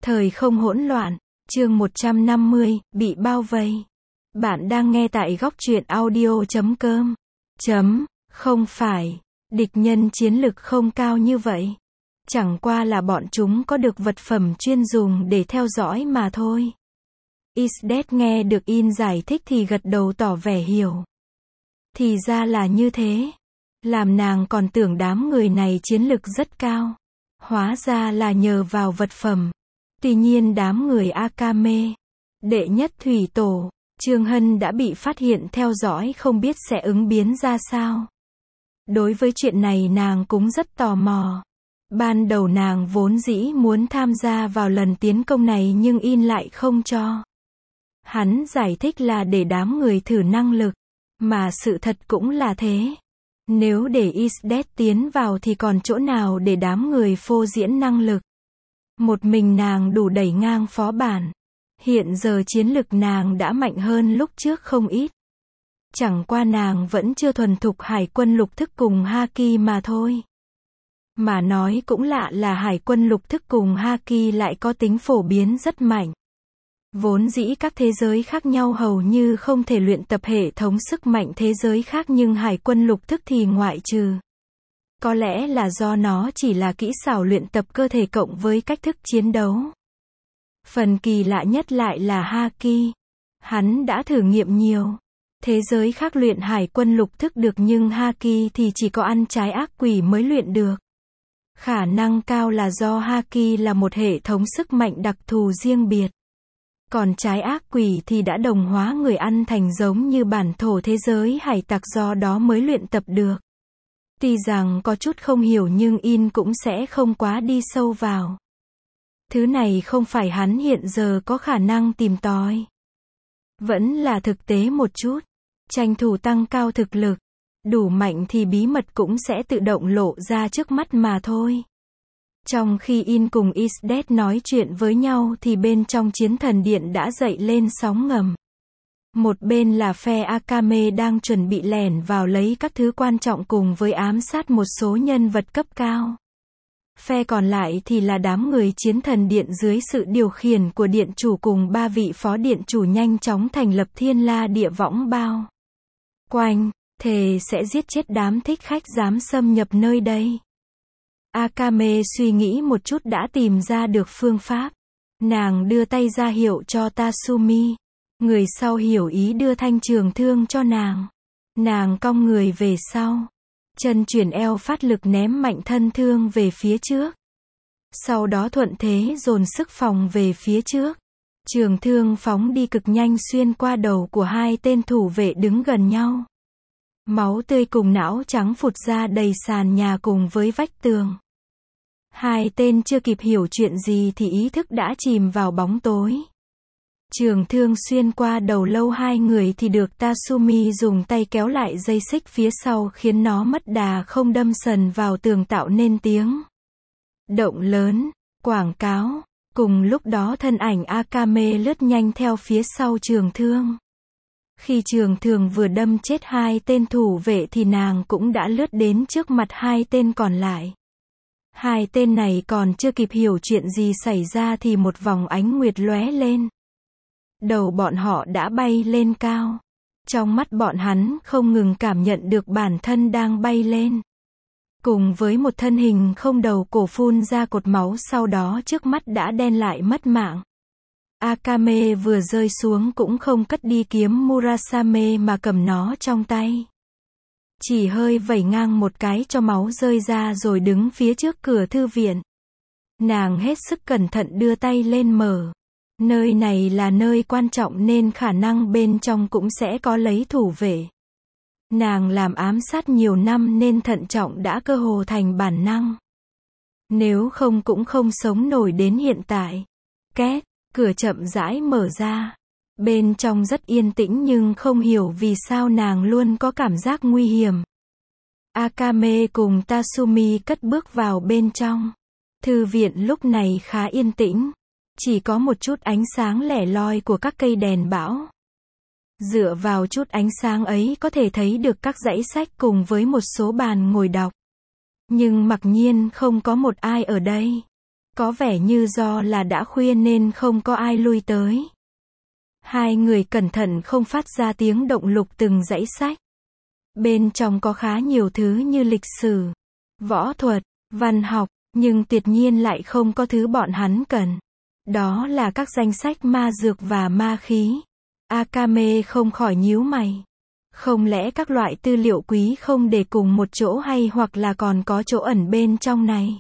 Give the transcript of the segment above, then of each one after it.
Thời không hỗn loạn, chương 150, bị bao vây. Bạn đang nghe tại góc truyện audio.com. Không phải, địch nhân chiến lực không cao như vậy. Chẳng qua là bọn chúng có được vật phẩm chuyên dùng để theo dõi mà thôi. Isdet nghe được In giải thích thì gật đầu tỏ vẻ hiểu. Thì ra là như thế. Làm nàng còn tưởng đám người này chiến lực rất cao. Hóa ra là nhờ vào vật phẩm. Tuy nhiên đám người Akame, đệ nhất thủy tổ, Trương Hân đã bị phát hiện theo dõi không biết sẽ ứng biến ra sao. Đối với chuyện này nàng cũng rất tò mò. Ban đầu nàng vốn dĩ muốn tham gia vào lần tiến công này nhưng In lại không cho. Hắn giải thích là để đám người thử năng lực, mà sự thật cũng là thế. Nếu để Isdet tiến vào thì còn chỗ nào để đám người phô diễn năng lực. Một mình nàng đủ đẩy ngang phó bản. Hiện giờ chiến lực nàng đã mạnh hơn lúc trước không ít. Chẳng qua nàng vẫn chưa thuần thục hải quân lục thức cùng Haki mà thôi. Mà nói cũng lạ là hải quân lục thức cùng Haki lại có tính phổ biến rất mạnh. Vốn dĩ các thế giới khác nhau hầu như không thể luyện tập hệ thống sức mạnh thế giới khác nhưng hải quân lục thức thì ngoại trừ. Có lẽ là do nó chỉ là kỹ xảo luyện tập cơ thể cộng với cách thức chiến đấu. Phần kỳ lạ nhất lại là Haki. Hắn đã thử nghiệm nhiều. Thế giới khác luyện hải quân lục thức được nhưng Haki thì chỉ có ăn trái ác quỷ mới luyện được. Khả năng cao là do Haki là một hệ thống sức mạnh đặc thù riêng biệt. Còn trái ác quỷ thì đã đồng hóa người ăn thành giống như bản thổ thế giới hải tặc do đó mới luyện tập được. Tuy rằng có chút không hiểu nhưng In cũng sẽ không quá đi sâu vào. Thứ này không phải hắn hiện giờ có khả năng tìm tòi. Vẫn là thực tế một chút. Tranh thủ tăng cao thực lực. Đủ mạnh thì bí mật cũng sẽ tự động lộ ra trước mắt mà thôi. Trong khi In cùng Isdet nói chuyện với nhau thì bên trong chiến thần điện đã dậy lên sóng ngầm. Một bên là phe Akame đang chuẩn bị lẻn vào lấy các thứ quan trọng cùng với ám sát một số nhân vật cấp cao. Phe còn lại thì là đám người chiến thần điện dưới sự điều khiển của điện chủ cùng 3 vị phó điện chủ nhanh chóng thành lập Thiên La Địa Võng Bao. Quanh, thề sẽ giết chết đám thích khách dám xâm nhập nơi đây. Akame suy nghĩ một chút đã tìm ra được phương pháp. Nàng đưa tay ra hiệu cho Tatsumi. Người sau hiểu ý đưa thanh trường thương cho nàng. Nàng cong người về sau. Chân chuyển eo phát lực ném mạnh thân thương về phía trước. Sau đó thuận thế dồn sức phòng về phía trước. Trường thương phóng đi cực nhanh xuyên qua đầu của hai tên thủ vệ đứng gần nhau. Máu tươi cùng não trắng phụt ra đầy sàn nhà cùng với vách tường. Hai tên chưa kịp hiểu chuyện gì thì ý thức đã chìm vào bóng tối. Trường thương xuyên qua đầu lâu hai người thì được Tatsumi dùng tay kéo lại dây xích phía sau khiến nó mất đà không đâm sần vào tường tạo nên tiếng động lớn, quảng cáo. Cùng lúc đó thân ảnh Akame lướt nhanh theo phía sau trường thương. Khi trường thương vừa đâm chết hai tên thủ vệ thì nàng cũng đã lướt đến trước mặt hai tên còn lại. Hai tên này còn chưa kịp hiểu chuyện gì xảy ra thì một vòng ánh nguyệt lóe lên. Đầu bọn họ đã bay lên cao. Trong mắt bọn hắn không ngừng cảm nhận được bản thân đang bay lên. Cùng với một thân hình không đầu cổ phun ra cột máu sau đó trước mắt đã đen lại mất mạng. Akame vừa rơi xuống cũng không cất đi kiếm Murasame mà cầm nó trong tay. Chỉ hơi vẩy ngang một cái cho máu rơi ra rồi đứng phía trước cửa thư viện. Nàng hết sức cẩn thận đưa tay lên mở. Nơi này là nơi quan trọng nên khả năng bên trong cũng sẽ có lấy thủ vệ. Nàng làm ám sát nhiều năm nên thận trọng đã cơ hồ thành bản năng. Nếu không cũng không sống nổi đến hiện tại. Két, cửa chậm rãi mở ra. Bên trong rất yên tĩnh nhưng không hiểu vì sao nàng luôn có cảm giác nguy hiểm. Akame cùng Tatsumi cất bước vào bên trong. Thư viện lúc này khá yên tĩnh. Chỉ có một chút ánh sáng lẻ loi của các cây đèn bão. Dựa vào chút ánh sáng ấy có thể thấy được các dãy sách cùng với một số bàn ngồi đọc. Nhưng mặc nhiên không có một ai ở đây. Có vẻ như do là đã khuya nên không có ai lui tới. Hai người cẩn thận không phát ra tiếng động lục từng dãy sách. Bên trong có khá nhiều thứ như lịch sử, võ thuật, văn học, nhưng tuyệt nhiên lại không có thứ bọn hắn cần. Đó là các danh sách ma dược và ma khí. Akame không khỏi nhíu mày. Không lẽ các loại tư liệu quý không để cùng một chỗ hay hoặc là còn có chỗ ẩn bên trong này?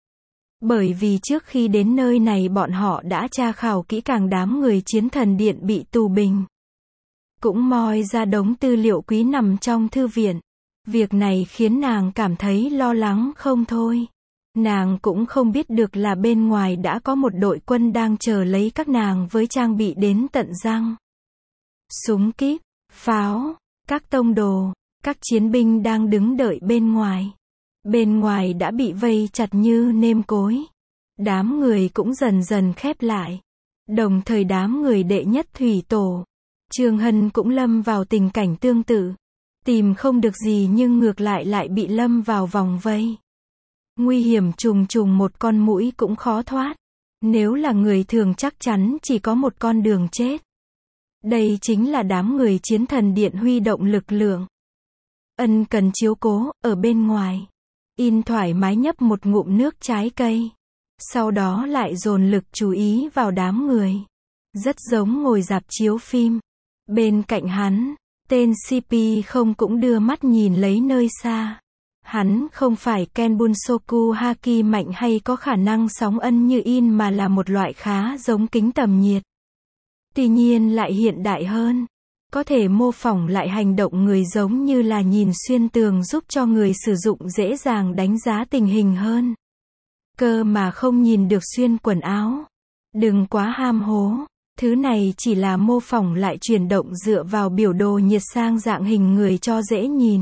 Bởi vì trước khi đến nơi này bọn họ đã tra khảo kỹ càng đám người chiến thần điện bị tù binh. Cũng moi ra đống tư liệu quý nằm trong thư viện. Việc này khiến nàng cảm thấy lo lắng không thôi. Nàng cũng không biết được là bên ngoài đã có một đội quân đang chờ lấy các nàng với trang bị đến tận răng. Súng kíp, pháo, các tông đồ, các chiến binh đang đứng đợi bên ngoài. Bên ngoài đã bị vây chặt như nêm cối. Đám người cũng dần dần khép lại. Đồng thời đám người đệ nhất thủy tổ, Trương Hân cũng lâm vào tình cảnh tương tự. Tìm không được gì nhưng ngược lại bị lâm vào vòng vây. Nguy hiểm trùng trùng, một con muỗi cũng khó thoát. Nếu là người thường chắc chắn chỉ có một con đường chết. Đây chính là đám người chiến thần điện huy động lực lượng. Ân cần chiếu cố, ở bên ngoài. In thoải mái nhấp một ngụm nước trái cây. Sau đó lại dồn lực chú ý vào đám người. Rất giống ngồi rạp chiếu phim. Bên cạnh hắn, tên CP không cũng đưa mắt nhìn lấy nơi xa. Hắn không phải Ken Bunsoku Haki mạnh hay có khả năng sóng ân như in mà là một loại khá giống kính tầm nhiệt. Tuy nhiên lại hiện đại hơn. Có thể mô phỏng lại hành động người giống như là nhìn xuyên tường giúp cho người sử dụng dễ dàng đánh giá tình hình hơn. Cơ mà không nhìn được xuyên quần áo. Đừng quá ham hố. Thứ này chỉ là mô phỏng lại chuyển động dựa vào biểu đồ nhiệt sang dạng hình người cho dễ nhìn.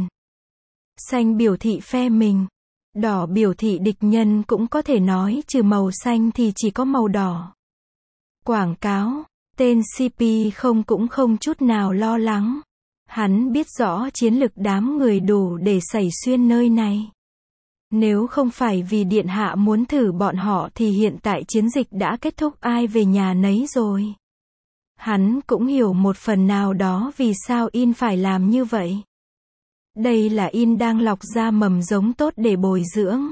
Xanh biểu thị phe mình. Đỏ biểu thị địch nhân, cũng có thể nói trừ màu xanh thì chỉ có màu đỏ. Quảng cáo. Tên CP không cũng không chút nào lo lắng. Hắn biết rõ chiến lực đám người đủ để xảy xuyên nơi này. Nếu không phải vì điện hạ muốn thử bọn họ thì hiện tại chiến dịch đã kết thúc, ai về nhà nấy rồi. Hắn cũng hiểu một phần nào đó vì sao in phải làm như vậy. Đây là in đang lọc ra mầm giống tốt để bồi dưỡng.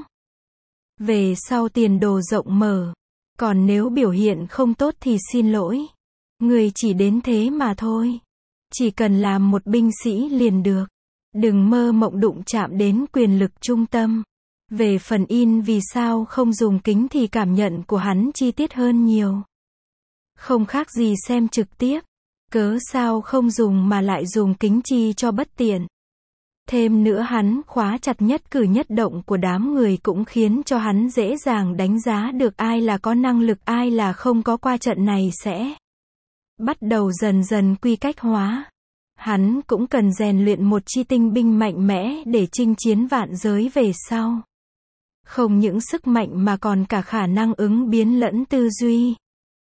Về sau tiền đồ rộng mở. Còn nếu biểu hiện không tốt thì xin lỗi. Người chỉ đến thế mà thôi. Chỉ cần làm một binh sĩ liền được. Đừng mơ mộng đụng chạm đến quyền lực trung tâm. Về phần in vì sao không dùng kính thì cảm nhận của hắn chi tiết hơn nhiều. Không khác gì xem trực tiếp. Cớ sao không dùng mà lại dùng kính chi cho bất tiện. Thêm nữa hắn khóa chặt nhất cử nhất động của đám người cũng khiến cho hắn dễ dàng đánh giá được ai là có năng lực ai là không có, qua trận này sẽ bắt đầu dần dần quy cách hóa. Hắn cũng cần rèn luyện một chi tinh binh mạnh mẽ để chinh chiến vạn giới về sau. Không những sức mạnh mà còn cả khả năng ứng biến lẫn tư duy.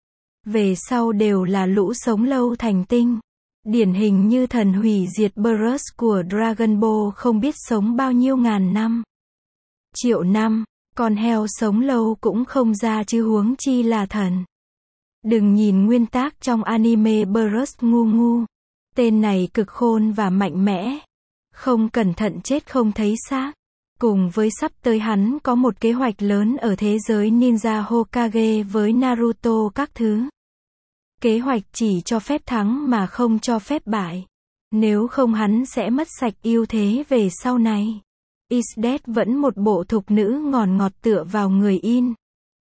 Về sau đều là lũ sống lâu thành tinh. Điển hình như thần hủy diệt Beerus của Dragon Ball không biết sống bao nhiêu ngàn năm. Triệu năm, con heo sống lâu cũng không ra chứ huống chi là thần. Đừng nhìn nguyên tác trong anime Beerus ngu ngu. Tên này cực khôn và mạnh mẽ. Không cẩn thận chết không thấy xác. Cùng với sắp tới hắn có một kế hoạch lớn ở thế giới ninja Hokage với Naruto các thứ. Kế hoạch chỉ cho phép thắng mà không cho phép bại. Nếu không hắn sẽ mất sạch ưu thế về sau này. Isdet vẫn một bộ thục nữ ngọt tựa vào người in.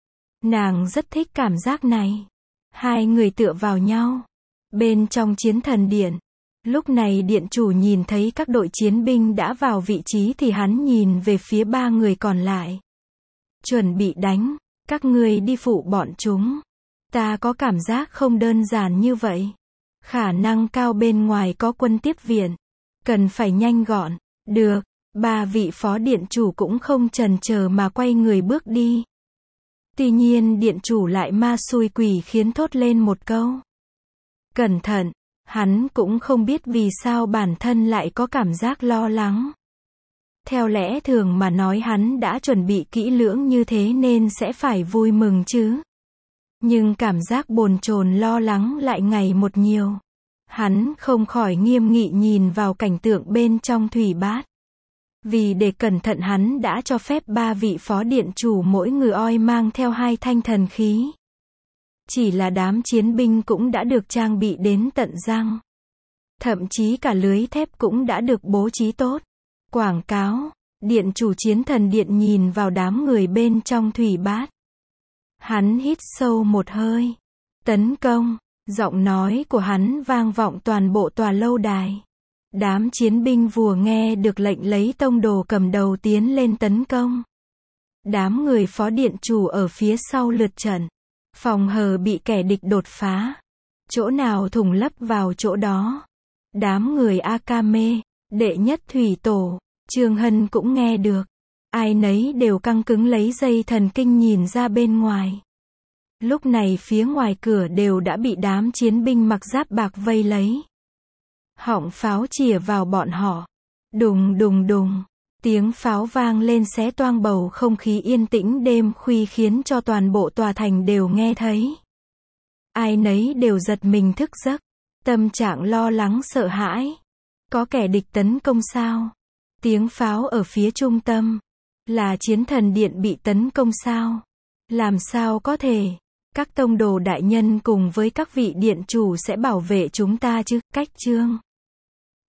Nàng rất thích cảm giác này. Hai người tựa vào nhau. Bên trong chiến thần điện. Lúc này điện chủ nhìn thấy các đội chiến binh đã vào vị trí thì hắn nhìn về phía ba người còn lại. Chuẩn bị đánh. Các ngươi đi phụ bọn chúng. Ta có cảm giác không đơn giản như vậy. Khả năng cao bên ngoài có quân tiếp viện. Cần phải nhanh gọn. Được. Ba vị phó điện chủ cũng không chần chờ mà quay người bước đi. Tuy nhiên điện chủ lại ma xui quỷ khiến thốt lên một câu. Cẩn thận. Hắn cũng không biết vì sao bản thân lại có cảm giác lo lắng. Theo lẽ thường mà nói hắn đã chuẩn bị kỹ lưỡng như thế nên sẽ phải vui mừng chứ. Nhưng cảm giác bồn chồn lo lắng lại ngày một nhiều. Hắn không khỏi nghiêm nghị nhìn vào cảnh tượng bên trong thủy bát. Vì để cẩn thận hắn đã cho phép 3 vị phó điện chủ mỗi người oi mang theo 2 thanh thần khí. Chỉ là đám chiến binh cũng đã được trang bị đến tận răng. Thậm chí cả lưới thép cũng đã được bố trí tốt. Quảng cáo, điện chủ chiến thần điện nhìn vào đám người bên trong thủy bát. Hắn hít sâu một hơi. Tấn công, giọng nói của hắn vang vọng toàn bộ tòa lâu đài. Đám chiến binh vừa nghe được lệnh lấy tông đồ cầm đầu tiến lên tấn công. Đám người phó điện chủ ở phía sau lượt trận. Phòng hờ bị kẻ địch đột phá. Chỗ nào thủng lấp vào chỗ đó. Đám người Akame, đệ nhất thủy tổ, Trương Hân cũng nghe được. Ai nấy đều căng cứng lấy dây thần kinh nhìn ra bên ngoài. Lúc này phía ngoài cửa đều đã bị đám chiến binh mặc giáp bạc vây lấy. Họng pháo chĩa vào bọn họ. Đùng đùng đùng. Tiếng pháo vang lên xé toang bầu không khí yên tĩnh đêm khuya khiến cho toàn bộ tòa thành đều nghe thấy. Ai nấy đều giật mình thức giấc. Tâm trạng lo lắng sợ hãi. Có kẻ địch tấn công sao? Tiếng pháo ở phía trung tâm. Là chiến thần điện bị tấn công sao? Làm sao có thể? Các tông đồ đại nhân cùng với các vị điện chủ sẽ bảo vệ chúng ta chứ? Cách chương